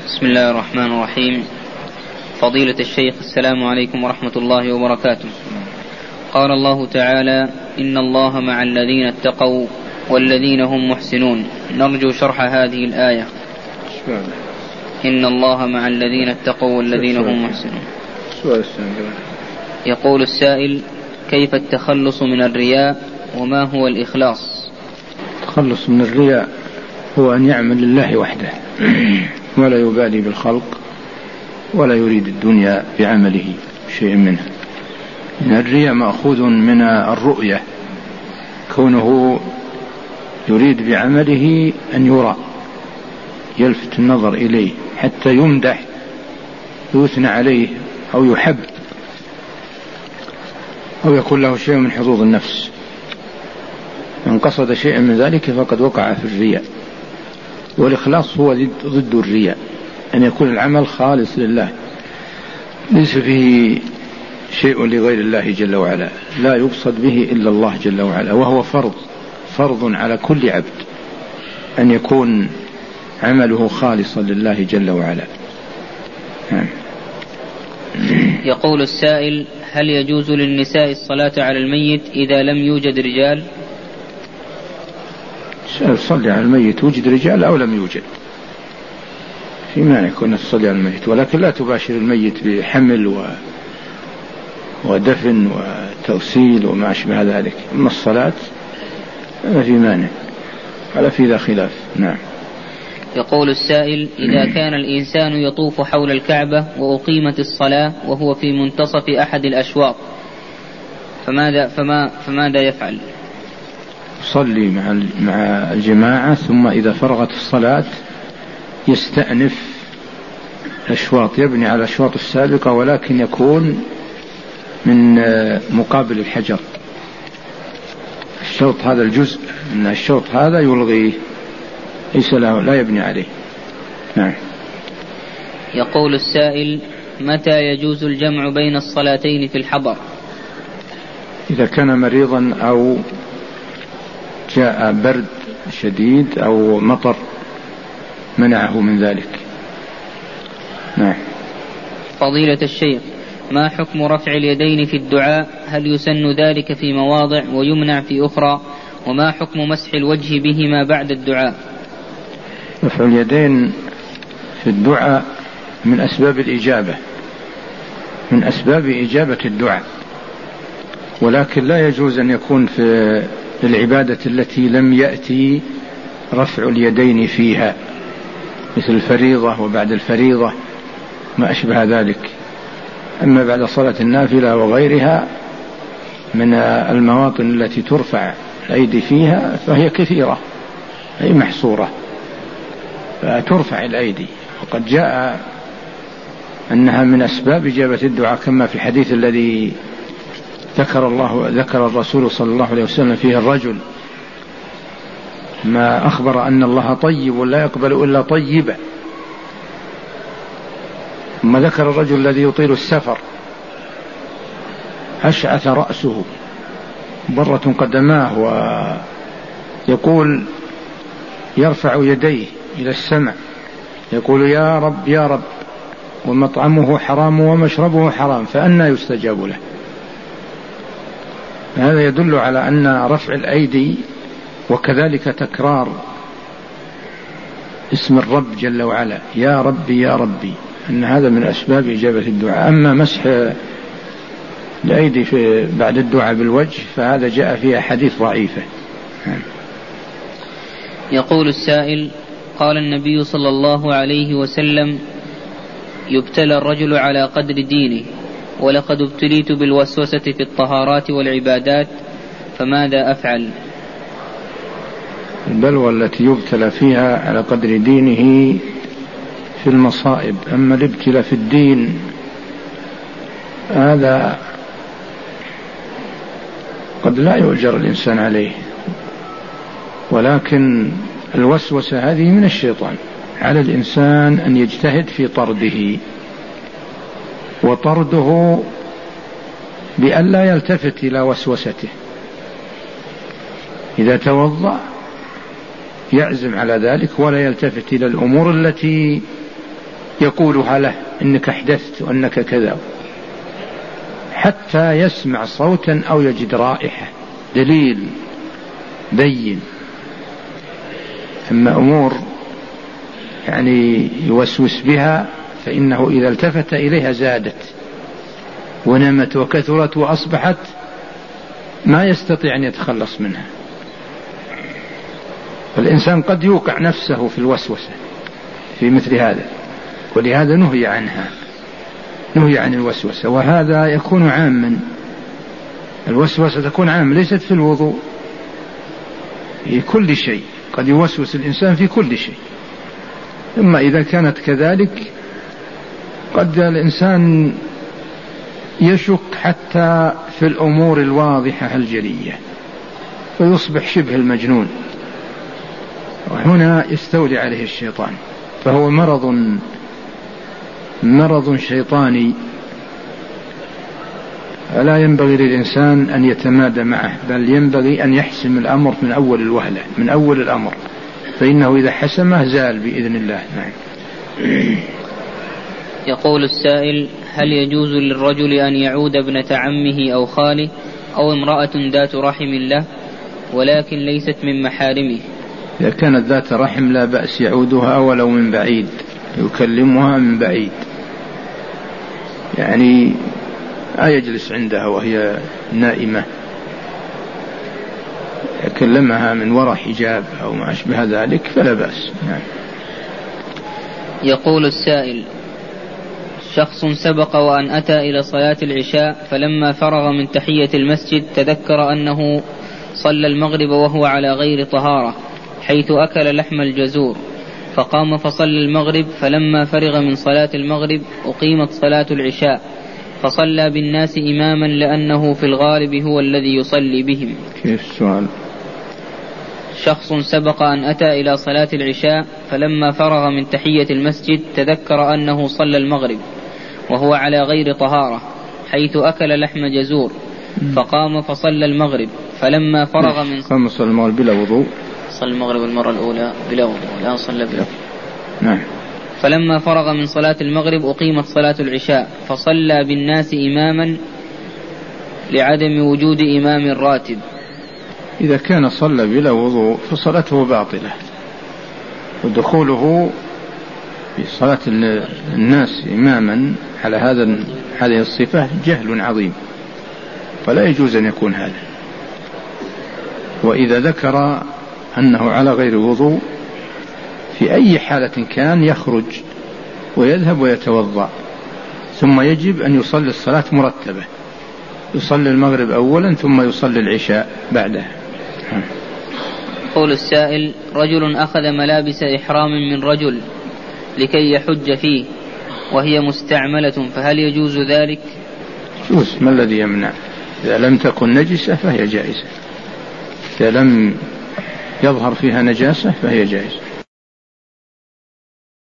بسم الله الرحمن الرحيم. فضيلة الشيخ، السلام عليكم ورحمة الله وبركاته. قال الله تعالى: إن الله مع الذين اتقوا والذين هم محسنون. نرجو شرح هذه الآية. إن الله مع الذين اتقوا والذين هم محسنون. يقول السائل: كيف التخلص من الرياء وما هو الإخلاص؟ التخلص من الرياء هو أن يعمل لله وحده ولا يبالي بالخلق ولا يريد الدنيا بعمله شيء منها. الرياء مأخوذ من الرؤية، كونه يريد بعمله أن يرى، يلفت النظر إليه حتى يمدح، يثنى عليه أو يحب، أو يكون له شيء من حظوظ النفس. من قصد شيئا من ذلك فقد وقع في الرياء. والإخلاص هو ضد الرياء، أن يكون العمل خالص لله، ليس فيه شيء لغير الله جل وعلا، لا يقصد به إلا الله جل وعلا، وهو فرض على كل عبد أن يكون عمله خالصا لله جل وعلا. يقول السائل: هل يجوز للنساء الصلاة على الميت إذا لم يوجد رجال؟ تصلي على الميت وجد رجال أو لم يوجد، في مانع يكون تصلي على الميت، ولكن لا تباشر الميت بحمل ودفن وتوسيل وما أشبه ذلك. أما الصلاة ما في مانع، ولا في ذا خلاف. نعم. يقول السائل: إذا كان الإنسان يطوف حول الكعبة وأقيمت الصلاة وهو في منتصف أحد الأشواط، فماذا يفعل؟ يصلي مع الجماعة، ثم إذا فرغت الصلاة يستأنف الأشواط، يبني على الأشواط السابقة، ولكن يكون من مقابل الحجر. الشوط هذا الجزء من الشوط هذا يلغيه، ليس له، لا يبني عليه. نعم. يقول السائل: متى يجوز الجمع بين الصلاتين في الحضر؟ إذا كان مريضا أو جاء برد شديد أو مطر منعه من ذلك. نعم. فضيلة الشيخ، ما حكم رفع اليدين في الدعاء؟ هل يسن ذلك في مواضع ويمنع في أخرى؟ وما حكم مسح الوجه بهما بعد الدعاء؟ رفع اليدين في الدعاء من أسباب الإجابة، من أسباب إجابة الدعاء، ولكن لا يجوز أن يكون في العبادة التي لم يأتي رفع اليدين فيها، مثل الفريضة وبعد الفريضة ما أشبه ذلك. أما بعد صلاة النافلة وغيرها من المواطن التي ترفع الأيدي فيها فهي كثيرة، أي محصورة، فترفع الأيدي، وقد جاء أنها من أسباب إجابة الدعاء، كما في الحديث الذي ذكر الرسول صلى الله عليه وسلم فيه الرجل ما أخبر أن الله طيب لا يقبل إلا طيبا، ثم ذكر الرجل الذي يطيل السفر أشعث رأسه برة قدماه، ويقول يرفع يديه إلى السماء يقول: يا رب يا رب، ومطعمه حرام ومشربه حرام، فأنى يستجاب له. هذا يدل على أن رفع الأيدي وكذلك تكرار اسم الرب جل وعلا يا ربي يا ربي، أن هذا من أسباب إجابة الدعاء. أما مسح الأيدي بعد الدعاء بالوجه فهذا جاء فيه حديث ضعيفة. يقول السائل: قال النبي صلى الله عليه وسلم: يبتلى الرجل على قدر دينه، ولقد ابتليت بالوسوسة في الطهارات والعبادات، فماذا أفعل؟ البلوى التي يبتلى فيها على قدر دينه في المصائب، أما الابتلاء في الدين هذا قد لا يؤجر الإنسان عليه، ولكن الوسوسة هذه من الشيطان، على الإنسان أن يجتهد في طرده، وطرده بأن لا يلتفت إلى وسوسته. إذا توضأ يعزم على ذلك ولا يلتفت إلى الأمور التي يقولها له إنك أحدثت وأنك كذا، حتى يسمع صوتا أو يجد رائحة، دليل بين. أما أمور يعني يوسوس بها فإنه إذا التفت إليها زادت ونمت وكثرت وأصبحت ما يستطيع أن يتخلص منها. فالإنسان قد يوقع نفسه في الوسوسة في مثل هذا، ولهذا نهي عنها، نهي عن الوسوسة. وهذا يكون عاما، الوسوسة تكون عاما ليست في الوضوء، في كل شيء قد يوسوس الإنسان في كل شيء. إما إذا كانت كذلك قد الإنسان يشك حتى في الأمور الواضحة الجلية فيصبح شبه المجنون، وهنا يستولي عليه الشيطان. فهو مرض شيطاني، فلا ينبغي للإنسان أن يتمادى معه، بل ينبغي أن يحسم الأمر من أول الوهلة، من أول الأمر، فإنه إذا حسمه زال بإذن الله. نعم. يقول السائل: هل يجوز للرجل أن يعود ابنة عمه أو خاله أو امرأة ذات رحم له ولكن ليست من محارمه؟ إذا كانت ذات رحم لا بأس يعودها ولو من بعيد، يكلمها من بعيد، يعني يجلس عندها وهي نائمة، يكلمها من وراء حجاب أو ما أشبه ذلك فلا بأس. نعم. يقول السائل: شخص سبق وأن أتى إلى صلاة العشاء، فلما فرغ من تحية المسجد تذكر أنه صلى المغرب وهو على غير طهارة، حيث أكل لحم الجزور، فقام فصلى المغرب، فلما فرغ من صلاة المغرب أقيمت صلاة العشاء، فصلى بالناس إماما لأنه في الغالب هو الذي يصلي بهم. كيف السؤال؟ شخص سبق أن أتى إلى صلاة العشاء، فلما فرغ من تحية المسجد تذكر أنه صلى المغرب وهو على غير طهارة، حيث أكل لحم جزور، فقام فصلى المغرب، فلما فرغ من صلى المغرب بلا وضوء، صلى المغرب المرة الأولى بلا وضوء، الآن صلى بلا وضوء. نعم. فلما فرغ من صلاة المغرب أقيمت صلاة العشاء، فصلى بالناس إماما لعدم وجود إمام راتب. إذا كان صلى بلا وضوء فصلاته باطلة، ودخوله في صلاة الناس إماما على هذه الصفة جهل عظيم، فلا يجوز أن يكون هذا. وإذا ذكر أنه على غير وضوء في أي حالة كان يخرج ويذهب ويتوضأ، ثم يجب أن يصلي الصلاة مرتبة، يصلي المغرب أولا ثم يصلي العشاء بعدها. قول السائل: رجل أخذ ملابس إحرام من رجل لكي يحج فيه وهي مستعملة، فهل يجوز ذلك؟ يجوز، ما الذي يمنع؟ إذا لم تكن نجسة فهي جائزة، إذا لم يظهر فيها نجاسة فهي جائزة.